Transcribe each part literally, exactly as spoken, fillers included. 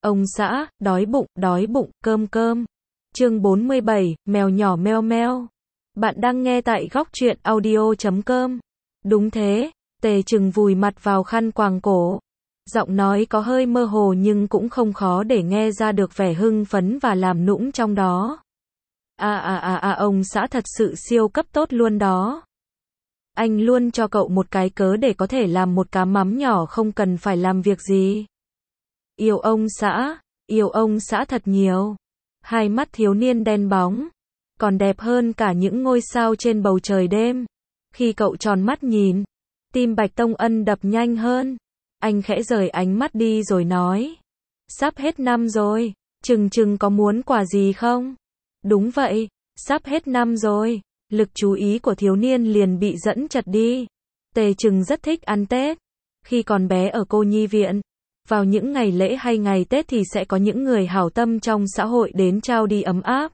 Ông xã, đói bụng, đói bụng, cơm cơm. Chương bốn mươi bảy, mèo nhỏ meo meo. Bạn đang nghe tại góc truyện audio chấm com. Đúng thế, Tề Trừng vùi mặt vào khăn quàng cổ. Giọng nói có hơi mơ hồ nhưng cũng không khó để nghe ra được vẻ hưng phấn và làm nũng trong đó. À à à à ông xã thật sự siêu cấp tốt luôn đó. Anh luôn cho cậu một cái cớ để có thể làm một cá mắm nhỏ không cần phải làm việc gì. Yêu ông xã, yêu ông xã thật nhiều. Hai mắt thiếu niên đen bóng, còn đẹp hơn cả những ngôi sao trên bầu trời đêm. Khi cậu tròn mắt nhìn, tim Bạch Tông Ân đập nhanh hơn. Anh khẽ rời ánh mắt đi rồi nói. Sắp hết năm rồi, Trừng Trừng có muốn quà gì không? Đúng vậy, sắp hết năm rồi. Lực chú ý của thiếu niên liền bị dẫn chật đi. Tề Trừng rất thích ăn Tết. Khi còn bé ở cô nhi viện, vào những ngày lễ hay ngày Tết thì sẽ có những người hảo tâm trong xã hội đến trao đi ấm áp.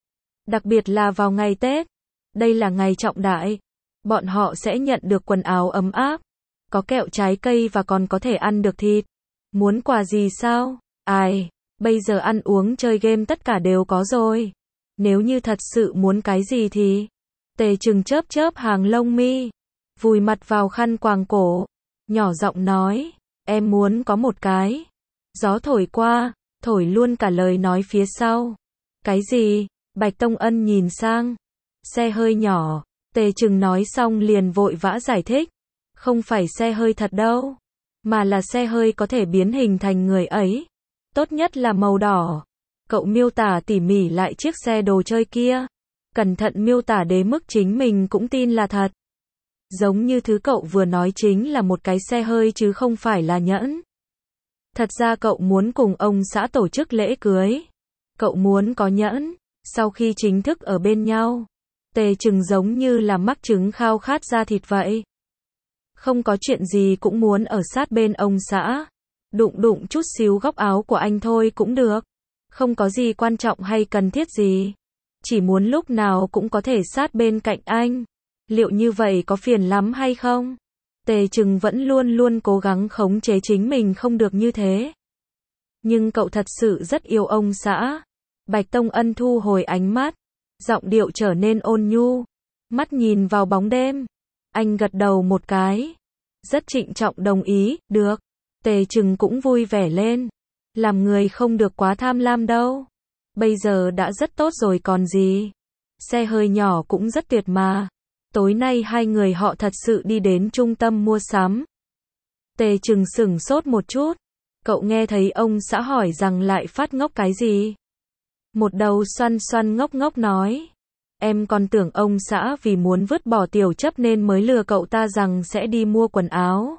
Đặc biệt là vào ngày Tết. Đây là ngày trọng đại. Bọn họ sẽ nhận được quần áo ấm áp, có kẹo trái cây và còn có thể ăn được thịt. Muốn quà gì sao? Ai, bây giờ ăn uống chơi game tất cả đều có rồi. Nếu như thật sự muốn cái gì thì... Tề Trừng chớp chớp hàng lông mi, vùi mặt vào khăn quàng cổ, nhỏ giọng nói, em muốn có một cái. Gió thổi qua, thổi luôn cả lời nói phía sau. Cái gì? Bạch Tông Ân nhìn sang. Xe hơi nhỏ. Tề Trừng nói xong liền vội vã giải thích. Không phải xe hơi thật đâu, mà là xe hơi có thể biến hình thành người ấy. Tốt nhất là màu đỏ. Cậu miêu tả tỉ mỉ lại chiếc xe đồ chơi kia. Cẩn thận miêu tả đến mức chính mình cũng tin là thật. Giống như thứ cậu vừa nói chính là một cái xe hơi chứ không phải là nhẫn. Thật ra cậu muốn cùng ông xã tổ chức lễ cưới. Cậu muốn có nhẫn. Sau khi chính thức ở bên nhau, Tề Trừng giống như là mắc chứng khao khát da thịt vậy. Không có chuyện gì cũng muốn ở sát bên ông xã. Đụng đụng chút xíu góc áo của anh thôi cũng được. Không có gì quan trọng hay cần thiết gì. Chỉ muốn lúc nào cũng có thể sát bên cạnh anh. Liệu như vậy có phiền lắm hay không? Tề Trừng vẫn luôn luôn cố gắng khống chế chính mình không được như thế. Nhưng cậu thật sự rất yêu ông xã. Bạch Tông Ân thu hồi ánh mắt. Giọng điệu trở nên ôn nhu. Mắt nhìn vào bóng đêm. Anh gật đầu một cái. Rất trịnh trọng đồng ý, được. Tề Trừng cũng vui vẻ lên. Làm người không được quá tham lam đâu. Bây giờ đã rất tốt rồi còn gì. Xe hơi nhỏ cũng rất tuyệt mà. Tối nay hai người họ thật sự đi đến trung tâm mua sắm. Tề Trừng sửng sốt một chút. Cậu nghe thấy ông xã hỏi rằng lại phát ngốc cái gì. Một đầu xoăn xoăn ngốc ngốc nói. Em còn tưởng ông xã vì muốn vứt bỏ tiểu chấp nên mới lừa cậu ta rằng sẽ đi mua quần áo.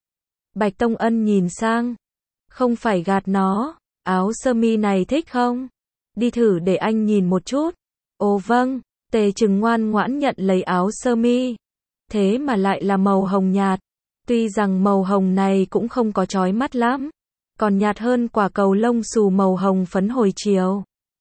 Bạch Tông Ân nhìn sang. Không phải gạt nó. Áo sơ mi này thích không? Đi thử để anh nhìn một chút. Ồ vâng. Tề Trừng ngoan ngoãn nhận lấy áo sơ mi. Thế mà lại là màu hồng nhạt. Tuy rằng màu hồng này cũng không có chói mắt lắm. Còn nhạt hơn quả cầu lông xù màu hồng phấn hồi chiều.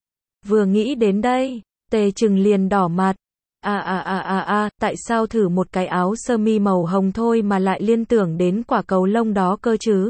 Vừa nghĩ đến đây, Tề Trừng liền đỏ mặt. À à à à à, tại sao thử một cái áo sơ mi màu hồng thôi mà lại liên tưởng đến quả cầu lông đó cơ chứ?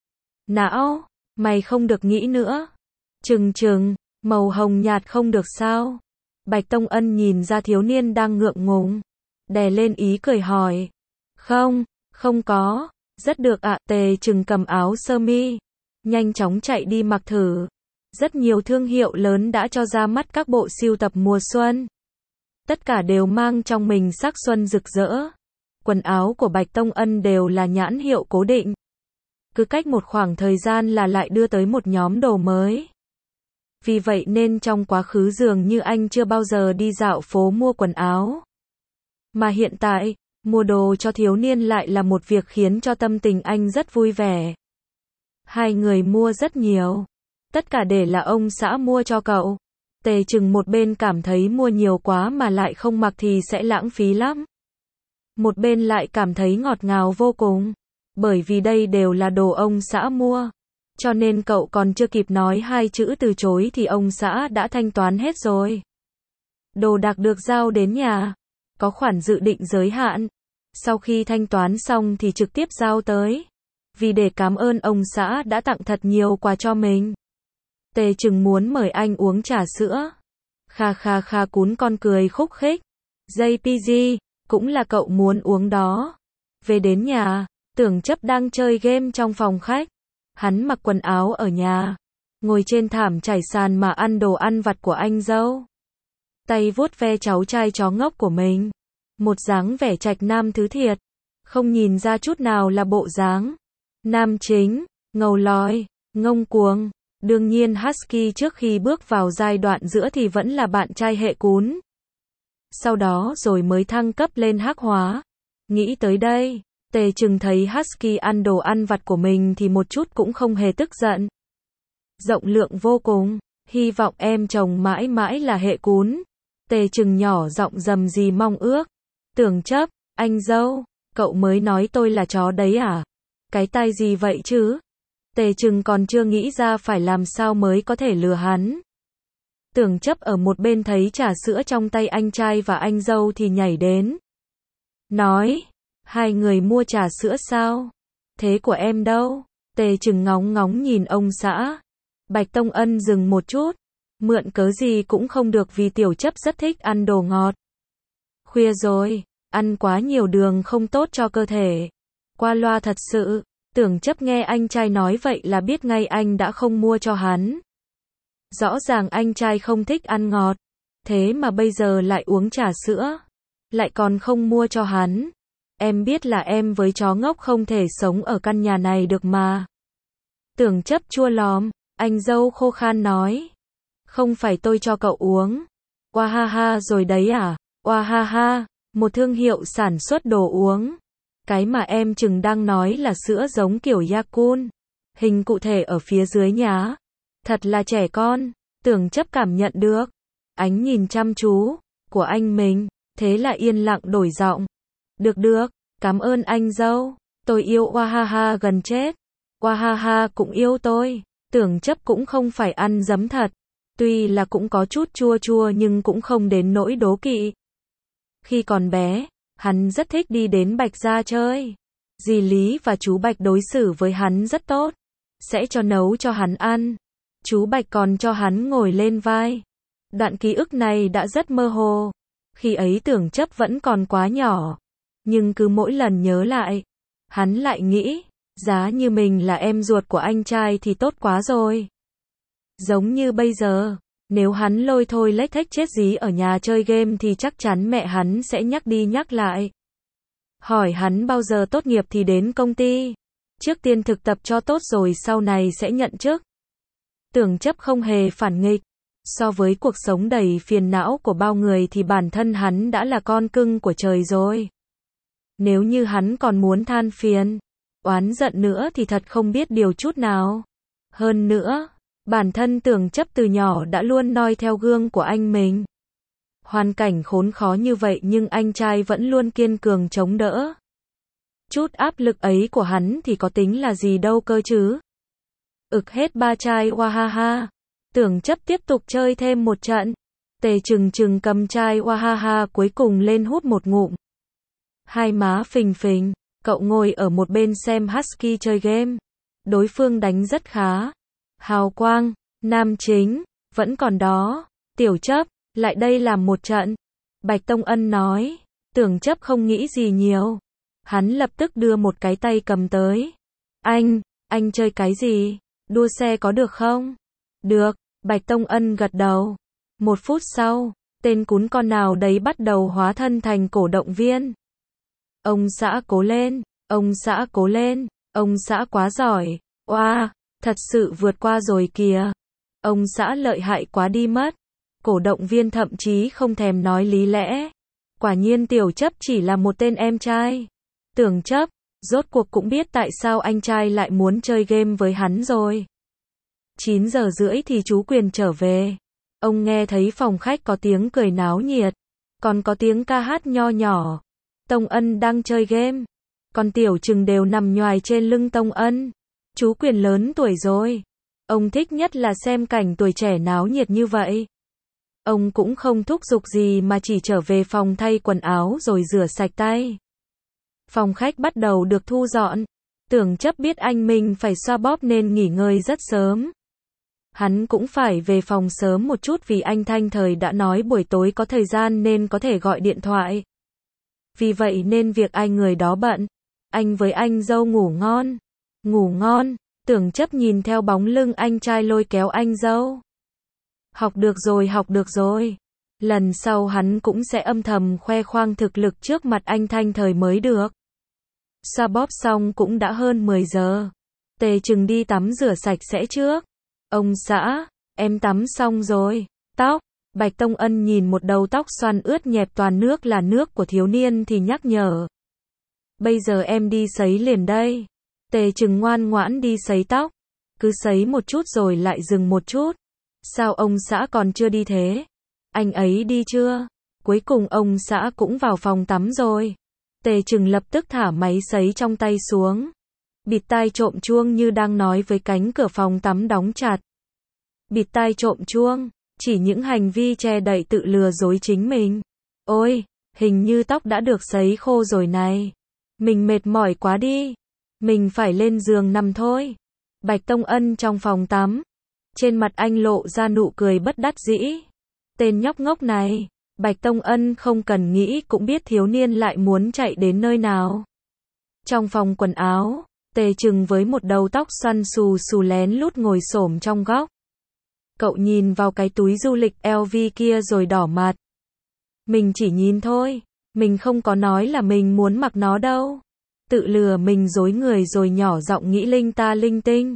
Não, mày không được nghĩ nữa. Trừng Trừng, màu hồng nhạt không được sao? Bạch Tông Ân nhìn ra thiếu niên đang ngượng ngùng, đè lên ý cười hỏi. Không, không có. Rất được ạ. Tề Trừng cầm áo sơ mi, nhanh chóng chạy đi mặc thử. Rất nhiều thương hiệu lớn đã cho ra mắt các bộ sưu tập mùa xuân. Tất cả đều mang trong mình sắc xuân rực rỡ. Quần áo của Bạch Tông Ân đều là nhãn hiệu cố định. Cứ cách một khoảng thời gian là lại đưa tới một nhóm đồ mới. Vì vậy nên trong quá khứ dường như anh chưa bao giờ đi dạo phố mua quần áo. Mà hiện tại, mua đồ cho thiếu niên lại là một việc khiến cho tâm tình anh rất vui vẻ. Hai người mua rất nhiều. Tất cả để là ông xã mua cho cậu. Tề Trừng một bên cảm thấy mua nhiều quá mà lại không mặc thì sẽ lãng phí lắm. Một bên lại cảm thấy ngọt ngào vô cùng. Bởi vì đây đều là đồ ông xã mua. Cho nên cậu còn chưa kịp nói hai chữ từ chối thì ông xã đã thanh toán hết rồi. Đồ đạc được giao đến nhà. Có khoản dự định giới hạn. Sau khi thanh toán xong thì trực tiếp giao tới. Vì để cảm ơn ông xã đã tặng thật nhiều quà cho mình. Tề Trừng muốn mời anh uống trà sữa. Kha kha kha cún con cười khúc khích. gi pê giê, cũng là cậu muốn uống đó. Về đến nhà, Tưởng Chấp đang chơi game trong phòng khách. Hắn mặc quần áo ở nhà, ngồi trên thảm trải sàn mà ăn đồ ăn vặt của anh dâu. Tay vuốt ve cháu trai chó ngốc của mình. Một dáng vẻ trạch nam thứ thiệt, không nhìn ra chút nào là bộ dáng nam chính, ngầu lòi, ngông cuồng. Đương nhiên Husky trước khi bước vào giai đoạn giữa thì vẫn là bạn trai hệ cún. Sau đó rồi mới thăng cấp lên hắc hóa. Nghĩ tới đây, Tề Trừng thấy Husky ăn đồ ăn vặt của mình thì một chút cũng không hề tức giận. Rộng lượng vô cùng, hy vọng em chồng mãi mãi là hệ cún. Tề Trừng nhỏ giọng rầm rì mong ước. Tưởng Chấp, anh dâu, cậu mới nói tôi là chó đấy à? Cái tai gì vậy chứ? Tề Trừng còn chưa nghĩ ra phải làm sao mới có thể lừa hắn. Tưởng Chấp ở một bên thấy trà sữa trong tay anh trai và anh dâu thì nhảy đến. Nói, hai người mua trà sữa sao? Thế của em đâu? Tề Trừng ngóng ngóng nhìn ông xã. Bạch Tông Ân dừng một chút. Mượn cớ gì cũng không được vì Tiểu Chấp rất thích ăn đồ ngọt. Khuya rồi, ăn quá nhiều đường không tốt cho cơ thể. Qua loa thật sự. Tưởng Chấp nghe anh trai nói vậy là biết ngay anh đã không mua cho hắn. Rõ ràng anh trai không thích ăn ngọt, thế mà bây giờ lại uống trà sữa, lại còn không mua cho hắn. Em biết là em với chó ngốc không thể sống ở căn nhà này được mà. Tưởng Chấp chua lòm, anh dâu khô khan nói. Không phải tôi cho cậu uống. Oa ha ha rồi đấy à? Oa ha ha, một thương hiệu sản xuất đồ uống. Cái mà em Trừng đang nói là sữa giống kiểu Yakult. Hình cụ thể ở phía dưới nhá. Thật là trẻ con. Tưởng Chấp cảm nhận được ánh nhìn chăm chú của anh mình, thế là yên lặng đổi giọng. Được được, cảm ơn anh dâu. Tôi yêu Oa ha ha gần chết. Oa ha ha cũng yêu tôi. Tưởng Chấp cũng không phải ăn giấm thật. Tuy là cũng có chút chua chua nhưng cũng không đến nỗi đố kỵ. Khi còn bé, hắn rất thích đi đến Bạch gia chơi. Dì Lý và chú Bạch đối xử với hắn rất tốt. Sẽ cho nấu cho hắn ăn. Chú Bạch còn cho hắn ngồi lên vai. Đoạn ký ức này đã rất mơ hồ. Khi ấy Tưởng Chấp vẫn còn quá nhỏ. Nhưng cứ mỗi lần nhớ lại, hắn lại nghĩ, giá như mình là em ruột của anh trai thì tốt quá rồi. Giống như bây giờ, nếu hắn lôi thôi lếch thếch chết dí ở nhà chơi game thì chắc chắn mẹ hắn sẽ nhắc đi nhắc lại. Hỏi hắn bao giờ tốt nghiệp thì đến công ty. Trước tiên thực tập cho tốt rồi sau này sẽ nhận chức. Tưởng Chấp không hề phản nghịch. So với cuộc sống đầy phiền não của bao người thì bản thân hắn đã là con cưng của trời rồi. Nếu như hắn còn muốn than phiền, oán giận nữa thì thật không biết điều chút nào. Hơn nữa, bản thân Tưởng Chấp từ nhỏ đã luôn noi theo gương của anh mình. Hoàn cảnh khốn khó như vậy nhưng anh trai vẫn luôn kiên cường chống đỡ. Chút áp lực ấy của hắn thì có tính là gì đâu cơ chứ. Ực hết ba chai Oa ha ha. Tưởng Chấp tiếp tục chơi thêm một trận. Tề Trừng Trừng cầm chai Oa ha ha cuối cùng lên hút một ngụm. Hai má phình phình, cậu ngồi ở một bên xem Husky chơi game. Đối phương đánh rất khá. Hào quang, nam chính, vẫn còn đó. Tiểu Chấp, lại đây làm một trận. Bạch Tông Ân nói. Tưởng Chấp không nghĩ gì nhiều. Hắn lập tức đưa một cái tay cầm tới. Anh, anh chơi cái gì? Đua xe có được không? Được, Bạch Tông Ân gật đầu. Một phút sau, tên cún con nào đấy bắt đầu hóa thân thành cổ động viên. Ông xã cố lên, ông xã cố lên, ông xã quá giỏi, oa, thật sự vượt qua rồi kìa. Ông xã lợi hại quá đi mất. Cổ động viên thậm chí không thèm nói lý lẽ. Quả nhiên Tiểu Chấp chỉ là một tên em trai. Tưởng Chấp, rốt cuộc cũng biết tại sao anh trai lại muốn chơi game với hắn rồi. chín giờ rưỡi thì chú Quyền trở về. Ông nghe thấy phòng khách có tiếng cười náo nhiệt. Còn có tiếng ca hát nho nhỏ. Tông Ân đang chơi game. Còn Tiểu Trừng đều nằm nhoài trên lưng Tông Ân. Chú Quyền lớn tuổi rồi. Ông thích nhất là xem cảnh tuổi trẻ náo nhiệt như vậy. Ông cũng không thúc giục gì mà chỉ trở về phòng thay quần áo rồi rửa sạch tay. Phòng khách bắt đầu được thu dọn. Tưởng Chấp biết anh mình phải xoa bóp nên nghỉ ngơi rất sớm. Hắn cũng phải về phòng sớm một chút vì anh Thanh Thời đã nói buổi tối có thời gian nên có thể gọi điện thoại. Vì vậy nên việc ai người đó bận. Anh với anh dâu ngủ ngon. Ngủ ngon, Tưởng Chấp nhìn theo bóng lưng anh trai lôi kéo anh dâu. Học được rồi, học được rồi. Lần sau hắn cũng sẽ âm thầm khoe khoang thực lực trước mặt anh Thanh Thời mới được. Xoa bóp xong cũng đã hơn mười giờ. Tề Trừng đi tắm rửa sạch sẽ trước. Ông xã, em tắm xong rồi. Tóc, Bạch Tông Ân nhìn một đầu tóc xoăn ướt nhẹp toàn nước là nước của thiếu niên thì nhắc nhở. Bây giờ em đi sấy liền đây. Tề Trừng ngoan ngoãn đi sấy tóc. Cứ sấy một chút rồi lại dừng một chút. Sao ông xã còn chưa đi thế? Anh ấy đi chưa? Cuối cùng ông xã cũng vào phòng tắm rồi. Tề Trừng lập tức thả máy sấy trong tay xuống. Bịt tai trộm chuông như đang nói với cánh cửa phòng tắm đóng chặt. Bịt tai trộm chuông, chỉ những hành vi che đậy tự lừa dối chính mình. Ôi, hình như tóc đã được sấy khô rồi này. Mình mệt mỏi quá đi. Mình phải lên giường nằm thôi. Bạch Tông Ân trong phòng tắm. Trên mặt anh lộ ra nụ cười bất đắc dĩ. Tên nhóc ngốc này. Bạch Tông Ân không cần nghĩ cũng biết thiếu niên lại muốn chạy đến nơi nào. Trong phòng quần áo, Tề Trừng với một đầu tóc xoăn xù xù lén lút ngồi xổm trong góc. Cậu nhìn vào cái túi du lịch L V kia rồi đỏ mặt. Mình chỉ nhìn thôi, mình không có nói là mình muốn mặc nó đâu. Tự lừa mình dối người rồi nhỏ giọng nghĩ linh ta linh tinh.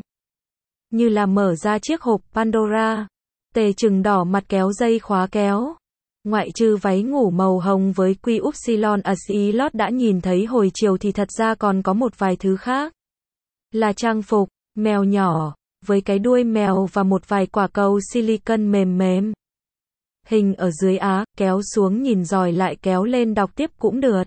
Như là mở ra chiếc hộp Pandora. Tề Trừng đỏ mặt kéo dây khóa kéo. Ngoại trừ váy ngủ màu hồng với quy upsilon Asilot đã nhìn thấy hồi chiều thì thật ra còn có một vài thứ khác. Là trang phục, mèo nhỏ, với cái đuôi mèo và một vài quả cầu silicon mềm mềm. Hình ở dưới á, kéo xuống nhìn rồi lại kéo lên đọc tiếp cũng được.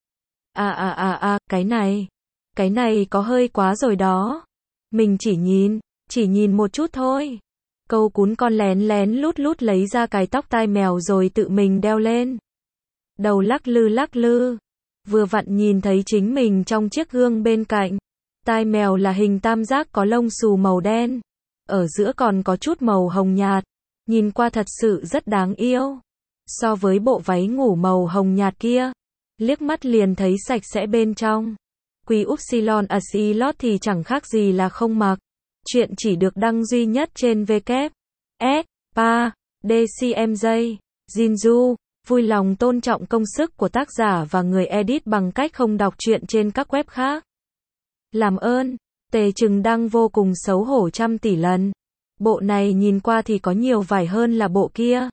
À à à à, cái này, cái này có hơi quá rồi đó. Mình chỉ nhìn, chỉ nhìn một chút thôi. Câu cún con lén lén lút lút lấy ra cái tóc tai mèo rồi tự mình đeo lên. Đầu lắc lư lắc lư. Vừa vặn nhìn thấy chính mình trong chiếc gương bên cạnh. Tai mèo là hình tam giác có lông xù màu đen. Ở giữa còn có chút màu hồng nhạt. Nhìn qua thật sự rất đáng yêu. So với bộ váy ngủ màu hồng nhạt kia. Liếc mắt liền thấy sạch sẽ bên trong. Quy upsilon Asilot thì chẳng khác gì là không mặc. Chuyện chỉ được đăng duy nhất trên W S P A D C M J. Jinju, vui lòng tôn trọng công sức của tác giả và người edit bằng cách không đọc truyện trên các web khác. Làm ơn, Tề Trừng đăng vô cùng xấu hổ trăm tỷ lần. Bộ này nhìn qua thì có nhiều vải hơn là bộ kia.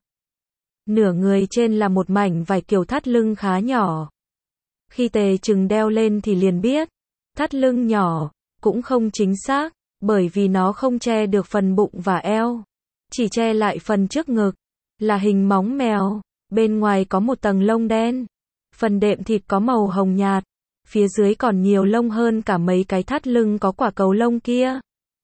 Nửa người trên là một mảnh vải kiểu thắt lưng khá nhỏ. Khi Tề Trừng đeo lên thì liền biết, thắt lưng nhỏ, cũng không chính xác, bởi vì nó không che được phần bụng và eo. Chỉ che lại phần trước ngực, là hình móng mèo, bên ngoài có một tầng lông đen. Phần đệm thịt có màu hồng nhạt, phía dưới còn nhiều lông hơn cả mấy cái thắt lưng có quả cầu lông kia.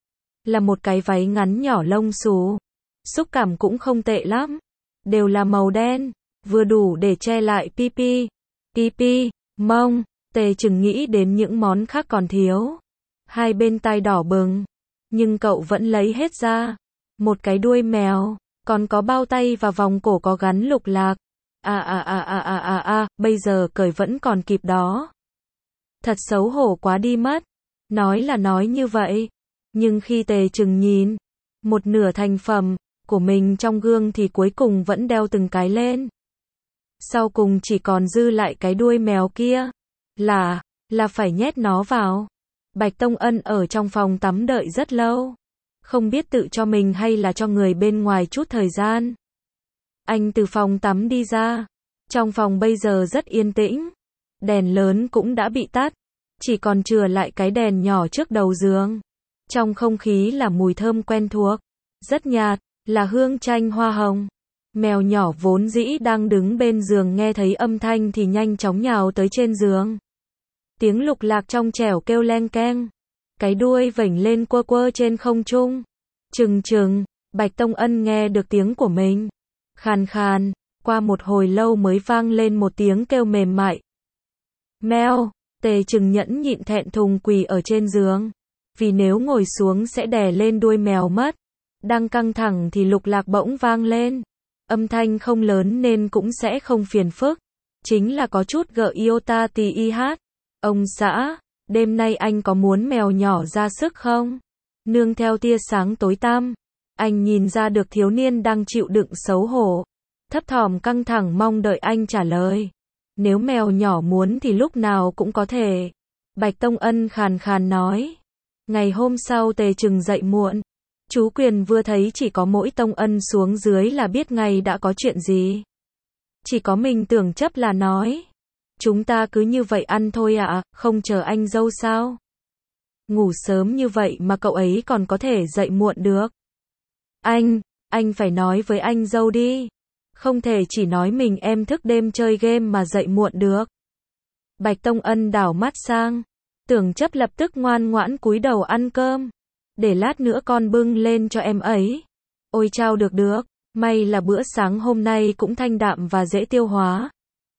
Là một cái váy ngắn nhỏ lông xù. Xúc cảm cũng không tệ lắm. Đều là màu đen, vừa đủ để che lại pipi, pipi, mông. Tề Trừng nghĩ đến những món khác còn thiếu. Hai bên tai đỏ bừng, nhưng cậu vẫn lấy hết ra. Một cái đuôi mèo, còn có bao tay và vòng cổ có gắn lục lạc. À à à à à à à, bây giờ cởi vẫn còn kịp đó. Thật xấu hổ quá đi mất. Nói là nói như vậy, nhưng khi Tề Trừng nhìn một nửa thành phẩm của mình trong gương thì cuối cùng vẫn đeo từng cái lên. Sau cùng chỉ còn dư lại cái đuôi mèo kia. Là, là phải nhét nó vào. Bạch Tông Ân ở trong phòng tắm đợi rất lâu. Không biết tự cho mình hay là cho người bên ngoài chút thời gian. Anh từ phòng tắm đi ra. Trong phòng bây giờ rất yên tĩnh. Đèn lớn cũng đã bị tắt. Chỉ còn chừa lại cái đèn nhỏ trước đầu giường. Trong không khí là mùi thơm quen thuộc. Rất nhạt, là hương chanh hoa hồng. Mèo nhỏ vốn dĩ đang đứng bên giường nghe thấy âm thanh thì nhanh chóng nhào tới trên giường. Tiếng lục lạc trong trẻo kêu leng keng. Cái đuôi vểnh lên quơ quơ trên không trung. Trừng trừng, Bạch Tông Ân nghe được tiếng của mình. Khàn khàn, qua một hồi lâu mới vang lên một tiếng kêu mềm mại. Mèo, Tề Trừng nhẫn nhịn thẹn thùng quỳ ở trên giường. Vì nếu ngồi xuống sẽ đè lên đuôi mèo mất. Đang căng thẳng thì lục lạc bỗng vang lên. Âm thanh không lớn nên cũng sẽ không phiền phức. Chính là có chút gợi iota tí y hát. Ông xã, đêm nay anh có muốn mèo nhỏ ra sức không? Nương theo tia sáng tối tăm, anh nhìn ra được thiếu niên đang chịu đựng xấu hổ. Thấp thỏm căng thẳng mong đợi anh trả lời. Nếu mèo nhỏ muốn thì lúc nào cũng có thể. Bạch Tông Ân khàn khàn nói. Ngày hôm sau Tề Trừng dậy muộn. Chú Quyền vừa thấy chỉ có mỗi Tông Ân xuống dưới là biết ngay đã có chuyện gì. Chỉ có mình Tưởng Chấp là nói. Chúng ta cứ như vậy ăn thôi ạ, à, không chờ anh dâu sao? Ngủ sớm như vậy mà cậu ấy còn có thể dậy muộn được. Anh, anh phải nói với anh dâu đi. Không thể chỉ nói mình em thức đêm chơi game mà dậy muộn được. Bạch Tông Ân đảo mắt sang. Tưởng Chấp lập tức ngoan ngoãn cúi đầu ăn cơm. Để lát nữa con bưng lên cho em ấy. Ôi chao được được, may là bữa sáng hôm nay cũng thanh đạm và dễ tiêu hóa.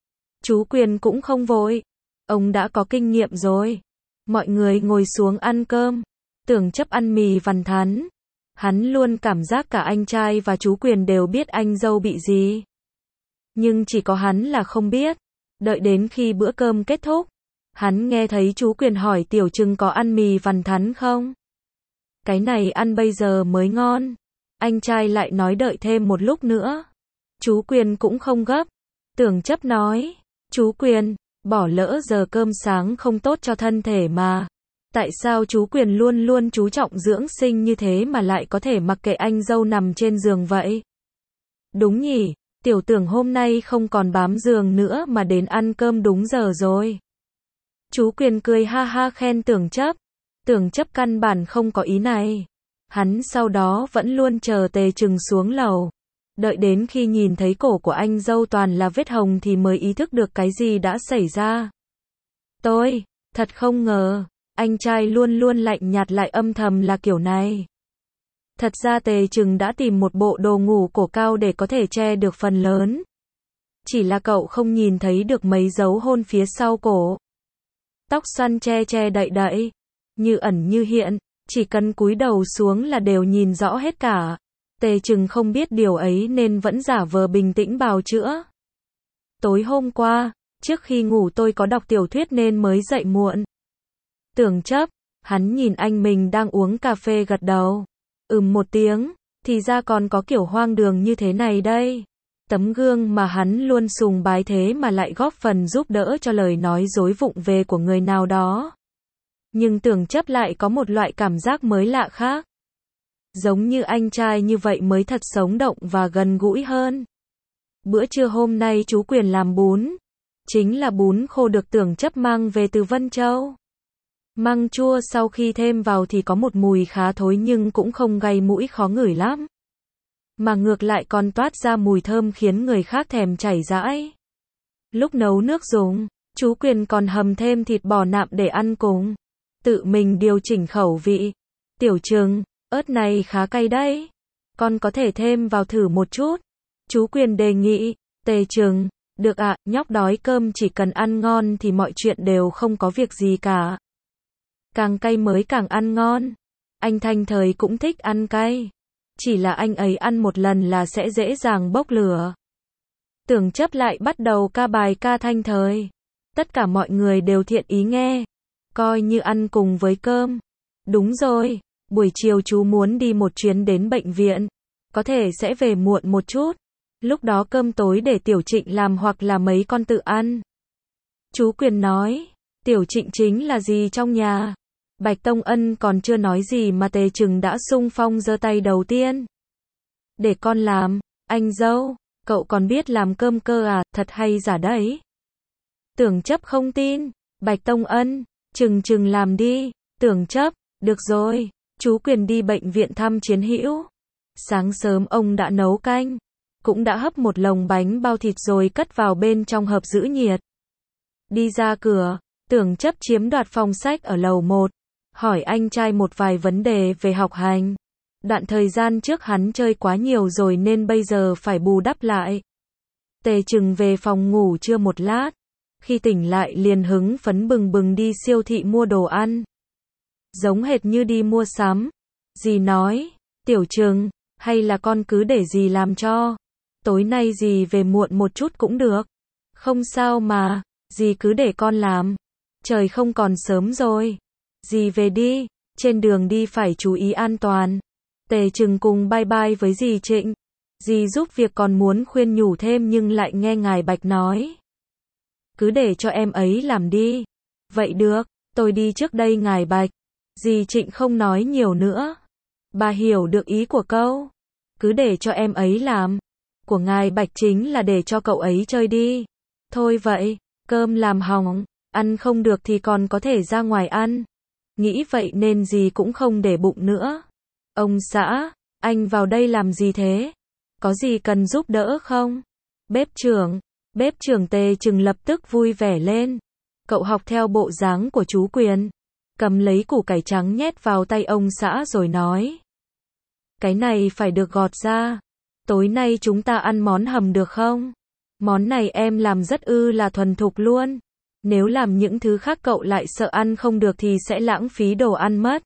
Chú Quyền cũng không vội. Ông đã có kinh nghiệm rồi. Mọi người ngồi xuống ăn cơm. Tưởng Chấp ăn mì vằn thắn. Hắn luôn cảm giác cả anh trai và chú Quyền đều biết anh dâu bị gì. Nhưng chỉ có hắn là không biết. Đợi đến khi bữa cơm kết thúc, hắn nghe thấy chú Quyền hỏi Tiểu Trừng có ăn mì vằn thắn không? Cái này ăn bây giờ mới ngon. Anh trai lại nói đợi thêm một lúc nữa. Chú Quyền cũng không gấp. Tưởng Chấp nói, chú Quyền, bỏ lỡ giờ cơm sáng không tốt cho thân thể mà. Tại sao chú Quyền luôn luôn chú trọng dưỡng sinh như thế mà lại có thể mặc kệ anh dâu nằm trên giường vậy? Đúng nhỉ, Tiểu Tưởng hôm nay không còn bám giường nữa mà đến ăn cơm đúng giờ rồi. Chú Quyền cười ha ha khen Tưởng Chấp. Tưởng Chấp căn bản không có ý này. Hắn sau đó vẫn luôn chờ Tề Trừng xuống lầu. Đợi đến khi nhìn thấy cổ của anh dâu toàn là vết hồng thì mới ý thức được cái gì đã xảy ra. Tôi, thật không ngờ, anh trai luôn luôn lạnh nhạt lại âm thầm là kiểu này. Thật ra Tề Trừng đã tìm một bộ đồ ngủ cổ cao để có thể che được phần lớn. Chỉ là cậu không nhìn thấy được mấy dấu hôn phía sau cổ. Tóc xoăn che che đậy đậy, như ẩn như hiện, chỉ cần cúi đầu xuống là đều nhìn rõ hết cả. Tề Trừng không biết điều ấy nên vẫn giả vờ bình tĩnh bào chữa. Tối hôm qua, trước khi ngủ tôi có đọc tiểu thuyết nên mới dậy muộn. Tưởng Chấp, hắn nhìn anh mình đang uống cà phê gật đầu. Ừm một tiếng, thì ra còn có kiểu hoang đường như thế này đây. Tấm gương mà hắn luôn sùng bái thế mà lại góp phần giúp đỡ cho lời nói dối vụng về của người nào đó. Nhưng Tưởng Chấp lại có một loại cảm giác mới lạ khác. Giống như anh trai như vậy mới thật sống động và gần gũi hơn. Bữa trưa hôm nay chú Quyền làm bún. Chính là bún khô được Tưởng Chấp mang về từ Vân Châu. Măng chua sau khi thêm vào thì có một mùi khá thối nhưng cũng không gây mũi khó ngửi lắm. Mà ngược lại còn toát ra mùi thơm khiến người khác thèm chảy rãi. Lúc nấu nước dùng, chú Quyền còn hầm thêm thịt bò nạm để ăn cùng. Tự mình điều chỉnh khẩu vị. Tiểu Trừng, ớt này khá cay đấy. Con có thể thêm vào thử một chút. Chú Quyền đề nghị. Tề Trừng, được ạ, à, nhóc đói cơm chỉ cần ăn ngon thì mọi chuyện đều không có việc gì cả. Càng cay mới càng ăn ngon. Anh Thanh Thời cũng thích ăn cay. Chỉ là anh ấy ăn một lần là sẽ dễ dàng bốc lửa. Tưởng Chấp lại bắt đầu ca bài ca Thanh Thời. Tất cả mọi người đều thiện ý nghe. Coi như ăn cùng với cơm. Đúng rồi, buổi chiều chú muốn đi một chuyến đến bệnh viện. Có thể sẽ về muộn một chút. Lúc đó cơm tối để Tiểu Trịnh làm hoặc là mấy con tự ăn. Chú Quyền nói, Tiểu Trịnh chính là gì trong nhà. Bạch Tông Ân còn chưa nói gì mà Tề Trừng đã xung phong giơ tay đầu tiên. Để con làm, anh dâu, cậu còn biết làm cơm cơ à, thật hay giả đấy. Tưởng Chấp không tin, Bạch Tông Ân, Trừng Trừng làm đi, Tưởng Chấp, được rồi, chú Quyền đi bệnh viện thăm Chiến Hữu. Sáng sớm ông đã nấu canh, cũng đã hấp một lồng bánh bao thịt rồi cất vào bên trong hộp giữ nhiệt. Đi ra cửa, Tưởng Chấp chiếm đoạt phòng sách ở lầu một, hỏi anh trai một vài vấn đề về học hành. Đoạn thời gian trước hắn chơi quá nhiều rồi nên bây giờ phải bù đắp lại. Tề Trừng về phòng ngủ trưa một lát. Khi tỉnh lại liền hứng phấn bừng bừng đi siêu thị mua đồ ăn. Giống hệt như đi mua sắm. Dì nói, Tiểu Trừng, Hay là con cứ để dì làm cho. Tối nay dì về muộn một chút cũng được. Không sao mà, dì cứ để con làm. Trời không còn sớm rồi. Dì về đi, trên đường đi phải chú ý an toàn. Tề Trừng cùng bye bye với dì Trịnh. Dì giúp việc còn muốn khuyên nhủ thêm nhưng lại nghe ngài Bạch nói. Cứ để cho em ấy làm đi. Vậy được, tôi đi trước đây ngài Bạch. Dì Trịnh không nói nhiều nữa. Bà hiểu được ý của câu. Cứ để cho em ấy làm. Của ngài Bạch chính là để cho cậu ấy chơi đi. Thôi vậy, cơm làm hỏng, ăn không được thì còn có thể ra ngoài ăn. Nghĩ vậy nên dì cũng không để bụng nữa. Ông xã, anh vào đây làm gì thế? Có gì cần giúp đỡ không? Bếp trưởng, bếp trưởng Tề Trừng lập tức vui vẻ lên. Cậu học theo bộ dáng của chú Quyền. Cầm lấy củ cải trắng nhét vào tay ông xã rồi nói. Cái này phải được gọt ra. Tối nay chúng ta ăn món hầm được không? Món này em làm rất ư là thuần thục luôn. Nếu làm những thứ khác cậu lại sợ ăn không được thì sẽ lãng phí đồ ăn mất.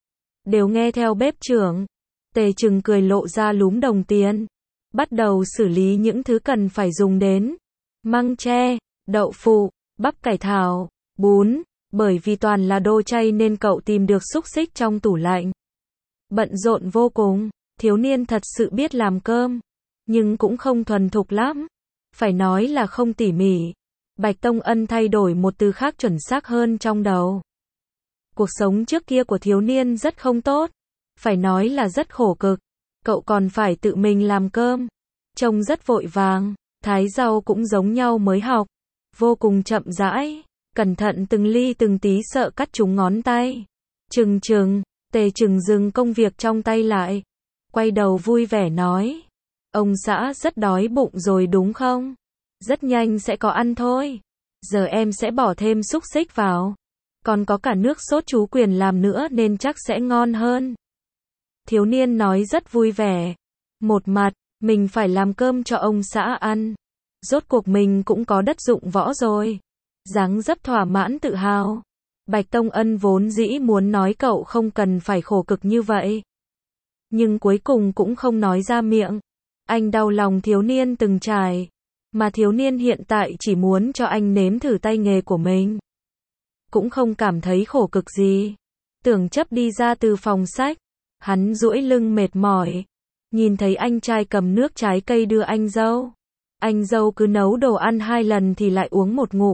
Đều nghe theo bếp trưởng. Tề Trừng cười lộ ra lúm đồng tiền. Bắt đầu xử lý những thứ cần phải dùng đến. Măng tre, đậu phụ, bắp cải thảo, bún. Bởi vì toàn là đồ chay nên cậu tìm được xúc xích trong tủ lạnh. Bận rộn vô cùng. Thiếu niên thật sự biết làm cơm. Nhưng cũng không thuần thục lắm. Phải nói là không tỉ mỉ. Bạch Tông Ân thay đổi một từ khác chuẩn xác hơn trong đầu. Cuộc sống trước kia của thiếu niên rất không tốt. Phải nói là rất khổ cực. Cậu còn phải tự mình làm cơm. Trông rất vội vàng. Thái rau cũng giống nhau mới học. Vô cùng chậm rãi. Cẩn thận từng ly từng tí sợ cắt trúng ngón tay. Trừng trừng, Tề Trừng dừng công việc trong tay lại. Quay đầu vui vẻ nói. Ông xã rất đói bụng rồi đúng không? Rất nhanh sẽ có ăn thôi. Giờ em sẽ bỏ thêm xúc xích vào. Còn có cả nước sốt chú Quyền làm nữa nên chắc sẽ ngon hơn. Thiếu niên nói rất vui vẻ. Một mặt, mình phải làm cơm cho ông xã ăn. Rốt cuộc mình cũng có đất dụng võ rồi. Dáng dấp thỏa mãn tự hào. Bạch Tông Ân vốn dĩ muốn nói cậu không cần phải khổ cực như vậy. Nhưng cuối cùng cũng không nói ra miệng. Anh đau lòng thiếu niên từng trải. Mà thiếu niên hiện tại chỉ muốn cho anh nếm thử tay nghề của mình. Cũng không cảm thấy khổ cực gì. Tưởng Chấp đi ra từ phòng sách. Hắn duỗi lưng mệt mỏi. Nhìn thấy anh trai cầm nước trái cây đưa anh dâu. Anh dâu cứ nấu đồ ăn hai lần thì lại uống một ngụm.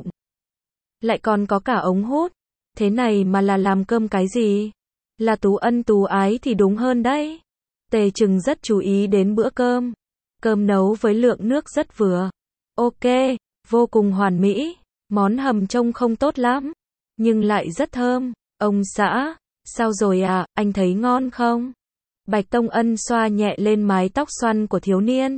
Lại còn có cả ống hút. Thế này mà là làm cơm cái gì? Là tú ân tú ái thì đúng hơn đấy. Tề Trừng rất chú ý đến bữa cơm. Cơm nấu với lượng nước rất vừa. Ok, vô cùng hoàn mỹ. Món hầm trông không tốt lắm. Nhưng lại rất thơm. Ông xã, sao rồi à, anh thấy ngon không? Bạch Tông Ân xoa nhẹ lên mái tóc xoăn của thiếu niên.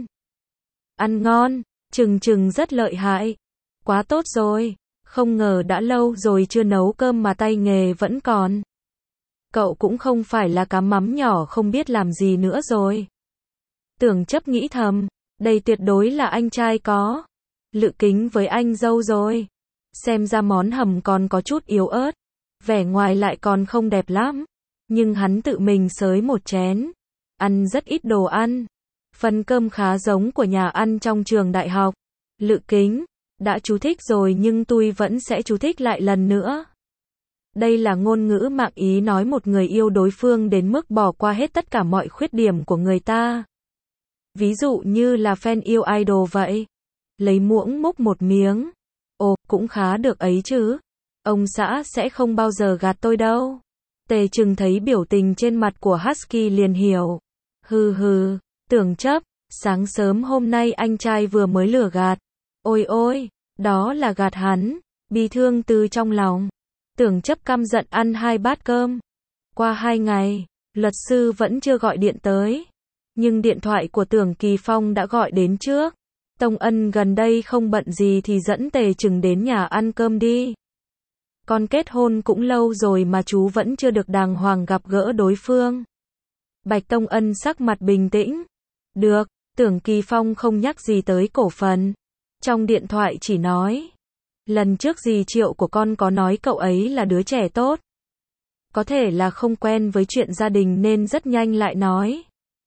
Ăn ngon, Trừng Trừng rất lợi hại. Quá tốt rồi. Không ngờ đã lâu rồi chưa nấu cơm mà tay nghề vẫn còn. Cậu cũng không phải là cá mắm nhỏ không biết làm gì nữa rồi. Tưởng Chấp nghĩ thầm, đây tuyệt đối là anh trai có lự kính với anh dâu rồi. Xem ra món hầm còn có chút yếu ớt. Vẻ ngoài lại còn không đẹp lắm. Nhưng hắn tự mình xới một chén. Ăn rất ít đồ ăn. Phần cơm khá giống của nhà ăn trong trường đại học. Lự kính. Đã chú thích rồi nhưng tôi vẫn sẽ chú thích lại lần nữa. Đây là ngôn ngữ mạng Ý nói một người yêu đối phương đến mức bỏ qua hết tất cả mọi khuyết điểm của người ta. Ví dụ như là fan yêu idol vậy. Lấy muỗng múc một miếng. Ồ, cũng khá được ấy chứ. Ông xã sẽ không bao giờ gạt tôi đâu. Tề Trừng thấy biểu tình trên mặt của Husky liền hiểu. Hừ hừ, Tưởng Chấp, sáng sớm hôm nay anh trai vừa mới lừa gạt. Ôi ôi, đó là gạt hắn. Bi thương từ trong lòng. Tưởng Chấp căm giận ăn hai bát cơm. Qua hai ngày, luật sư vẫn chưa gọi điện tới. Nhưng điện thoại của Tưởng Kỳ Phong đã gọi đến trước. Tông Ân gần đây không bận gì thì dẫn Tề Trừng đến nhà ăn cơm đi. Con kết hôn cũng lâu rồi mà chú vẫn chưa được đàng hoàng gặp gỡ đối phương. Bạch Tông Ân sắc mặt bình tĩnh. Được, Tưởng Kỳ Phong không nhắc gì tới cổ phần. Trong điện thoại chỉ nói. Lần trước dì Triệu của con có nói cậu ấy là đứa trẻ tốt. Có thể là không quen với chuyện gia đình nên rất nhanh lại nói.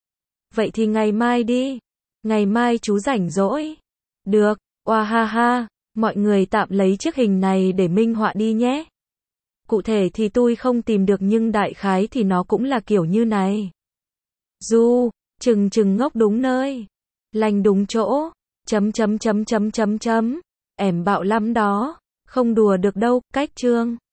Vậy thì ngày mai đi. Ngày mai chú rảnh rỗi. Được, oa ha ha, mọi người tạm lấy chiếc hình này để minh họa đi nhé. Cụ thể thì tôi không tìm được nhưng đại khái thì nó cũng là kiểu như này. Du, chừng chừng ngốc đúng nơi. Lành đúng chỗ. Chấm chấm chấm chấm chấm chấm. Em bạo lắm đó. Không đùa được đâu, cách chương.